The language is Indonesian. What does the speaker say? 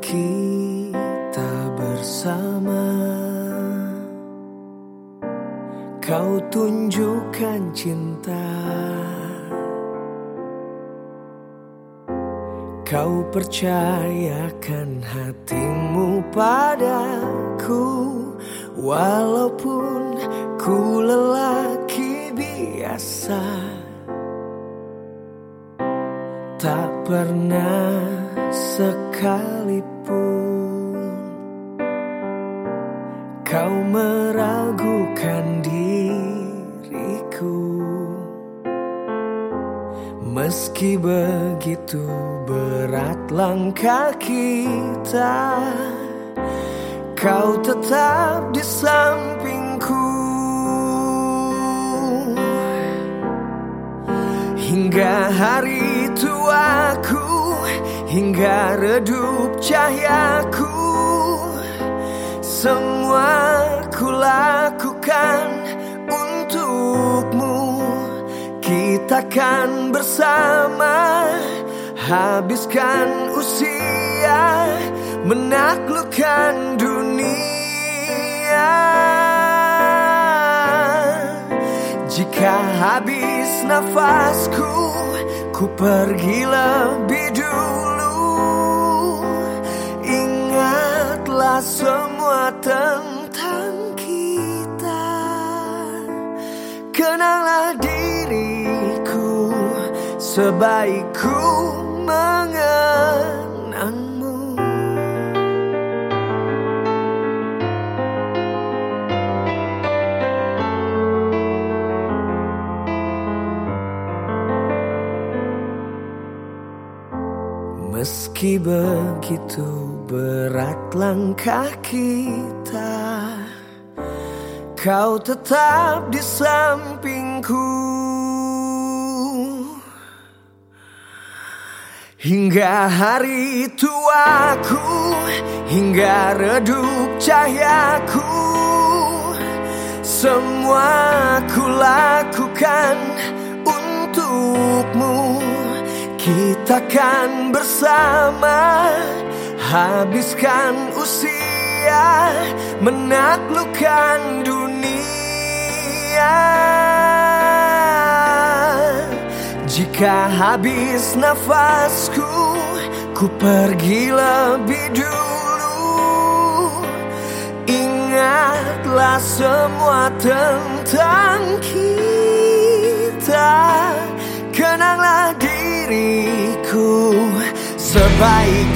kita bersama. Kau tunjukkan cinta, kau percayakan hatimu padaku. Walaupun ku lelaki biasa, tak pernah sekalipun kau meragukan diriku. Meski begitu berat langkah kita, kau tetap di sampingku. Hingga hari tuaku, hingga redup cahayaku, semua ku lakukan untukmu. Kita kan bersama habiskan usia, menaklukkan dunia. Jika habis nafasku, ku pergi lebih dulu. Ingatlah semua tentang kita, kenanglah diriku sebaik ku mengenangmu. Meski begitu berat langkah kita, kau tetap di sampingku. Hingga hari tuaku, hingga redup cahayaku, semua ku lakukan untukmu. Kita kan bersama habiskan usia, menaklukkan dunia. Jika habis nafasku, ku pergi lebih dulu. Ingatlah semua tentang kita, kenanglah diriku sebaik